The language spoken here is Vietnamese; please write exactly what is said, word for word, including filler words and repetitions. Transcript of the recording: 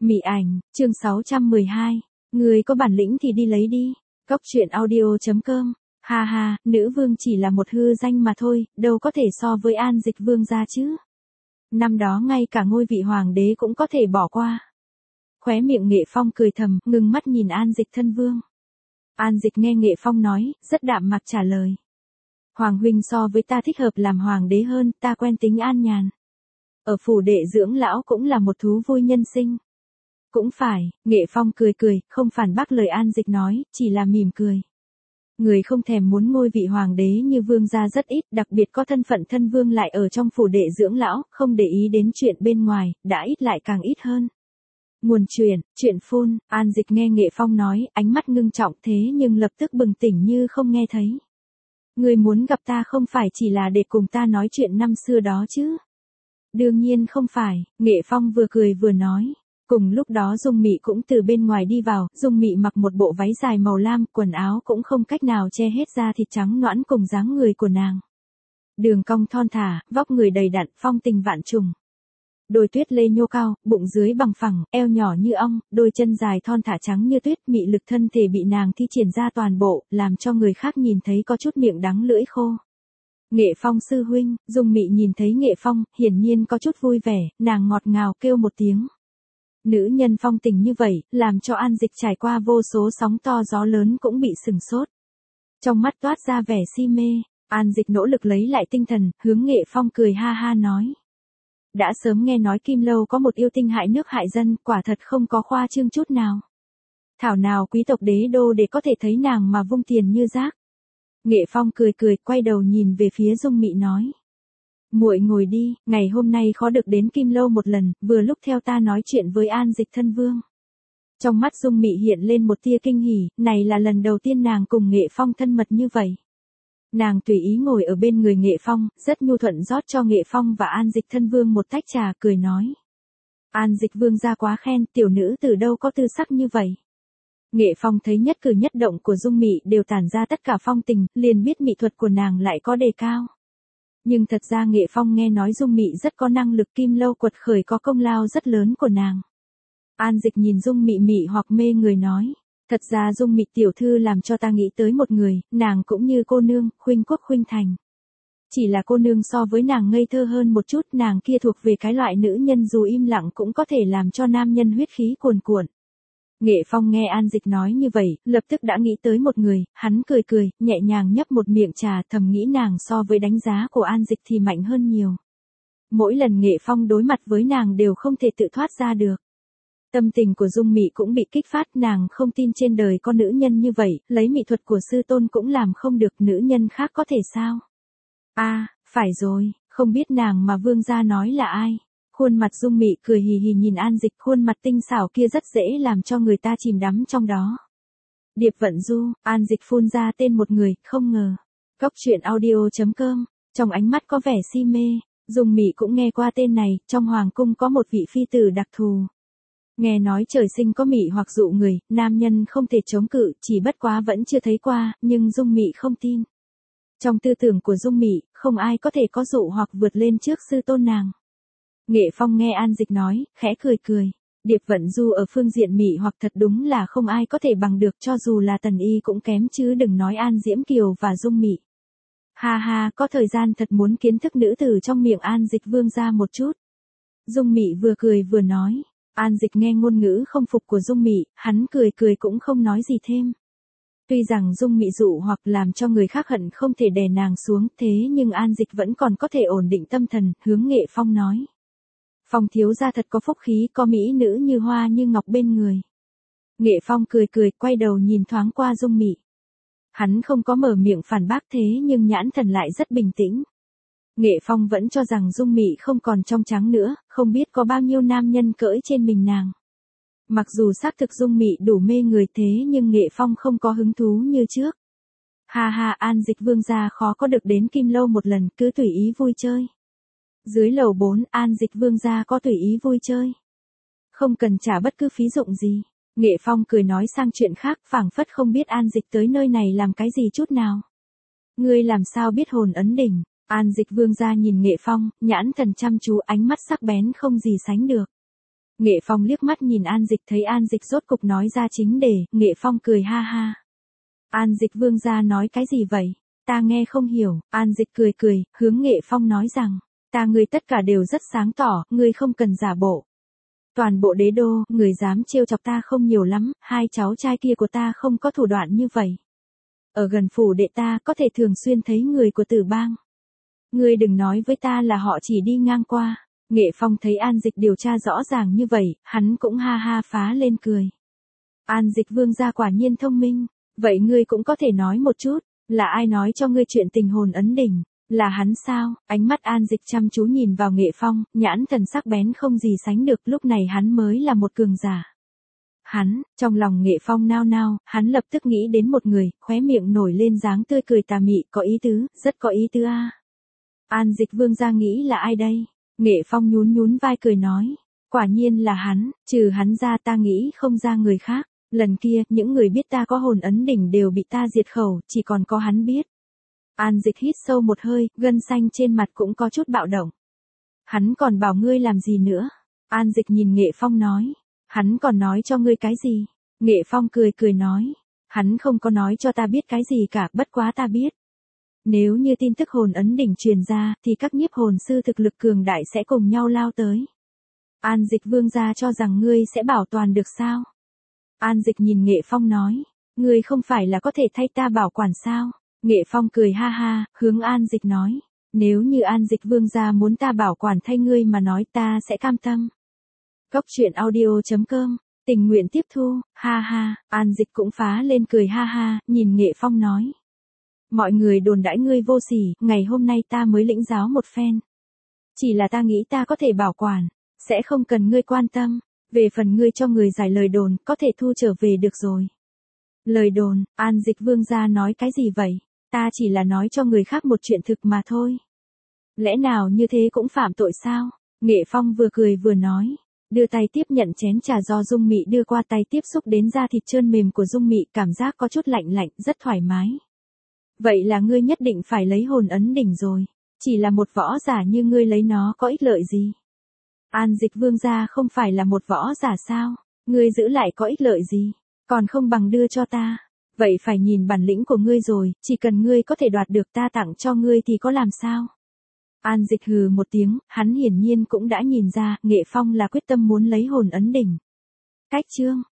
Mị ảnh, chương sáu trăm mười hai. Người có bản lĩnh thì đi lấy đi. Cốc truyện audio chấm com. Ha ha, nữ vương chỉ là một hư danh mà thôi, đâu có thể so với An Dịch vương gia chứ. Năm đó ngay cả ngôi vị hoàng đế cũng có thể bỏ qua. Khóe miệng Nghệ Phong cười thầm, ngừng mắt nhìn An Dịch thân vương. An Dịch nghe Nghệ Phong nói, rất đạm mạc trả lời. Hoàng huynh so với ta thích hợp làm hoàng đế hơn, ta quen tính an nhàn. Ở phủ đệ dưỡng lão cũng là một thú vui nhân sinh. Cũng phải, Nghệ Phong cười cười, không phản bác lời An Dịch nói, chỉ là mỉm cười. Người không thèm muốn ngôi vị hoàng đế như vương gia rất ít, đặc biệt có thân phận thân vương lại ở trong phủ đệ dưỡng lão, không để ý đến chuyện bên ngoài, đã ít lại càng ít hơn. Nguồn chuyện, chuyện phun, An Dịch nghe Nghệ Phong nói, ánh mắt ngưng trọng thế nhưng lập tức bừng tỉnh như không nghe thấy. Người muốn gặp ta không phải chỉ là để cùng ta nói chuyện năm xưa đó chứ? Đương nhiên không phải, Nghệ Phong vừa cười vừa nói. Cùng lúc đó Dung Mị cũng từ bên ngoài đi vào, Dung Mị mặc một bộ váy dài màu lam, quần áo cũng không cách nào che hết da thịt trắng nõn cùng dáng người của nàng. Đường cong thon thả, vóc người đầy đặn, phong tình vạn trùng. Đôi tuyết lê nhô cao, bụng dưới bằng phẳng, eo nhỏ như ong, đôi chân dài thon thả trắng như tuyết, mị lực thân thể bị nàng thi triển ra toàn bộ, làm cho người khác nhìn thấy có chút miệng đắng lưỡi khô. Nghệ Phong sư huynh, Dung Mị nhìn thấy Nghệ Phong, hiển nhiên có chút vui vẻ, nàng ngọt ngào kêu một tiếng. Nữ nhân phong tình như vậy, làm cho An Dịch trải qua vô số sóng to gió lớn cũng bị sừng sốt. Trong mắt toát ra vẻ si mê, An Dịch nỗ lực lấy lại tinh thần, hướng Nghệ Phong cười ha ha nói. Đã sớm nghe nói Kim Lâu có một yêu tinh hại nước hại dân, quả thật không có khoa trương chút nào. Thảo nào quý tộc đế đô để có thể thấy nàng mà vung tiền như rác. Nghệ Phong cười cười, quay đầu nhìn về phía Dung Mị nói. Muội ngồi đi, ngày hôm nay khó được đến Kim Lâu một lần, vừa lúc theo ta nói chuyện với An Dịch thân vương. Trong mắt Dung Mị hiện lên một tia kinh hỉ, này là lần đầu tiên nàng cùng Nghệ Phong thân mật như vậy. Nàng tùy ý ngồi ở bên người Nghệ Phong, rất nhu thuận rót cho Nghệ Phong và An Dịch thân vương một tách trà, cười nói. An Dịch vương gia quá khen, tiểu nữ từ đâu có tư sắc như vậy. Nghệ Phong thấy nhất cử nhất động của Dung Mị đều tản ra tất cả phong tình, liền biết mỹ thuật của nàng lại có đề cao. Nhưng thật ra Nghệ Phong nghe nói Dung Mị rất có năng lực, Kim Lâu quật khởi có công lao rất lớn của nàng. An Dịch nhìn Dung Mị mị hoặc mê người nói. Thật ra Dung Mị tiểu thư làm cho ta nghĩ tới một người, nàng cũng như cô nương, khuynh quốc khuynh thành. Chỉ là cô nương so với nàng ngây thơ hơn một chút, nàng kia thuộc về cái loại nữ nhân dù im lặng cũng có thể làm cho nam nhân huyết khí cuồn cuộn. Nghệ Phong nghe An Dịch nói như vậy, lập tức đã nghĩ tới một người, hắn cười cười, nhẹ nhàng nhấp một miệng trà, thầm nghĩ nàng so với đánh giá của An Dịch thì mạnh hơn nhiều. Mỗi lần Nghệ Phong đối mặt với nàng đều không thể tự thoát ra được. Tâm tình của Dung Mị cũng bị kích phát, nàng không tin trên đời có nữ nhân như vậy, lấy mỹ thuật của sư tôn cũng làm không được, nữ nhân khác có thể sao? A, à, phải rồi, không biết nàng mà vương gia nói là ai? Khuôn mặt Dung Mị cười hì hì nhìn An Dịch, khuôn mặt tinh xảo kia rất dễ làm cho người ta chìm đắm trong đó. Điệp Vận Du, An Dịch phun ra tên một người, không ngờ. Cốc truyện audio chấm com, trong ánh mắt có vẻ si mê, Dung Mị cũng nghe qua tên này, trong hoàng cung có một vị phi tử đặc thù. Nghe nói trời sinh có mị hoặc dụ người, nam nhân không thể chống cự, chỉ bất quá vẫn chưa thấy qua, nhưng Dung Mị không tin. Trong tư tưởng của Dung Mị, không ai có thể có dụ hoặc vượt lên trước sư tôn nàng. Nghệ Phong nghe An Dịch nói, khẽ cười cười. Điệp Vận Du ở phương diện mị hoặc thật đúng là không ai có thể bằng được, cho dù là Tần Y cũng kém chứ đừng nói An Diễm Kiều và Dung Mị. Ha ha, có thời gian thật muốn kiến thức nữ tử trong miệng An Dịch vương gia một chút. Dung Mị vừa cười vừa nói. An Dịch nghe ngôn ngữ không phục của Dung Mị, hắn cười cười cũng không nói gì thêm. Tuy rằng Dung Mị dụ hoặc làm cho người khác hận không thể đè nàng xuống, thế nhưng An Dịch vẫn còn có thể ổn định tâm thần, hướng Nghệ Phong nói. Phong thiếu gia thật có phúc khí, có mỹ nữ như hoa như ngọc bên người. Nghệ Phong cười cười, quay đầu nhìn thoáng qua Dung Mị. Hắn không có mở miệng phản bác thế nhưng nhãn thần lại rất bình tĩnh. Nghệ Phong vẫn cho rằng Dung Mị không còn trong trắng nữa, không biết có bao nhiêu nam nhân cưỡi trên mình nàng. Mặc dù xác thực Dung Mị đủ mê người thế nhưng Nghệ Phong không có hứng thú như trước. Ha ha, An Dịch vương gia khó có được đến Kim Lâu một lần, cứ tùy ý vui chơi. Dưới lầu bốn, An Dịch vương gia có tùy ý vui chơi. Không cần trả bất cứ phí dụng gì. Nghệ Phong cười nói sang chuyện khác, phảng phất không biết An Dịch tới nơi này làm cái gì chút nào. Ngươi làm sao biết hồn ấn đỉnh? An Dịch vương gia nhìn Nghệ Phong, nhãn thần chăm chú, ánh mắt sắc bén không gì sánh được. Nghệ Phong liếc mắt nhìn An Dịch, thấy An Dịch rốt cục nói ra chính đề, Nghệ Phong cười ha ha. An Dịch vương gia nói cái gì vậy? Ta nghe không hiểu. An Dịch cười cười, hướng Nghệ Phong nói rằng, ta ngươi tất cả đều rất sáng tỏ, ngươi không cần giả bộ. Toàn bộ đế đô, người dám trêu chọc ta không nhiều lắm, hai cháu trai kia của ta không có thủ đoạn như vậy. Ở gần phủ đệ ta có thể thường xuyên thấy người của Tử Bang. Ngươi đừng nói với ta là họ chỉ đi ngang qua. Nghệ Phong thấy An Dịch điều tra rõ ràng như vậy, hắn cũng ha ha phá lên cười. An Dịch vương gia quả nhiên thông minh, vậy ngươi cũng có thể nói một chút, là ai nói cho ngươi chuyện tình hồn ấn đỉnh, là hắn sao? Ánh mắt An Dịch chăm chú nhìn vào Nghệ Phong, nhãn thần sắc bén không gì sánh được, lúc này hắn mới là một cường giả. Hắn, trong lòng Nghệ Phong nao nao, hắn lập tức nghĩ đến một người, khóe miệng nổi lên dáng tươi cười tà mị, có ý tứ, rất có ý tứ a. An Dịch vương gia nghĩ là ai đây? Nghệ Phong nhún nhún vai cười nói, quả nhiên là hắn, trừ hắn ra ta nghĩ không ra người khác, lần kia, những người biết ta có hồn ấn đỉnh đều bị ta diệt khẩu, chỉ còn có hắn biết. An Dịch hít sâu một hơi, gân xanh trên mặt cũng có chút bạo động. Hắn còn bảo ngươi làm gì nữa? An Dịch nhìn Nghệ Phong nói, hắn còn nói cho ngươi cái gì? Nghệ Phong cười cười nói, hắn không có nói cho ta biết cái gì cả, bất quá ta biết. Nếu như tin tức hồn ấn đỉnh truyền ra, thì các nhiếp hồn sư thực lực cường đại sẽ cùng nhau lao tới. An Dịch vương gia cho rằng ngươi sẽ bảo toàn được sao? An Dịch nhìn Nghệ Phong nói, ngươi không phải là có thể thay ta bảo quản sao? Nghệ Phong cười ha ha, hướng An Dịch nói, nếu như An Dịch vương gia muốn ta bảo quản thay ngươi mà nói ta sẽ cam tâm. Cốc truyện audio chấm com, tình nguyện tiếp thu, ha ha. An Dịch cũng phá lên cười ha ha, nhìn Nghệ Phong nói. Mọi người đồn đãi ngươi vô sỉ, ngày hôm nay ta mới lĩnh giáo một phen. Chỉ là ta nghĩ ta có thể bảo quản, sẽ không cần ngươi quan tâm, về phần ngươi cho người giải lời đồn, có thể thu trở về được rồi. Lời đồn, An Dịch vương gia nói cái gì vậy? Ta chỉ là nói cho người khác một chuyện thực mà thôi. Lẽ nào như thế cũng phạm tội sao? Nghệ Phong vừa cười vừa nói, đưa tay tiếp nhận chén trà do Dung Mị đưa qua, tay tiếp xúc đến da thịt trơn mềm của Dung Mị, cảm giác có chút lạnh lạnh, rất thoải mái. Vậy là ngươi nhất định phải lấy hồn ấn đỉnh rồi, chỉ là một võ giả như ngươi lấy nó có ích lợi gì? An Dịch vương gia không phải là một võ giả sao? Ngươi giữ lại có ích lợi gì? Còn không bằng đưa cho ta. Vậy phải nhìn bản lĩnh của ngươi rồi, chỉ cần ngươi có thể đoạt được ta tặng cho ngươi thì có làm sao? An Dịch hừ một tiếng, hắn hiển nhiên cũng đã nhìn ra, Nghệ Phong là quyết tâm muốn lấy hồn ấn đỉnh. Cách chương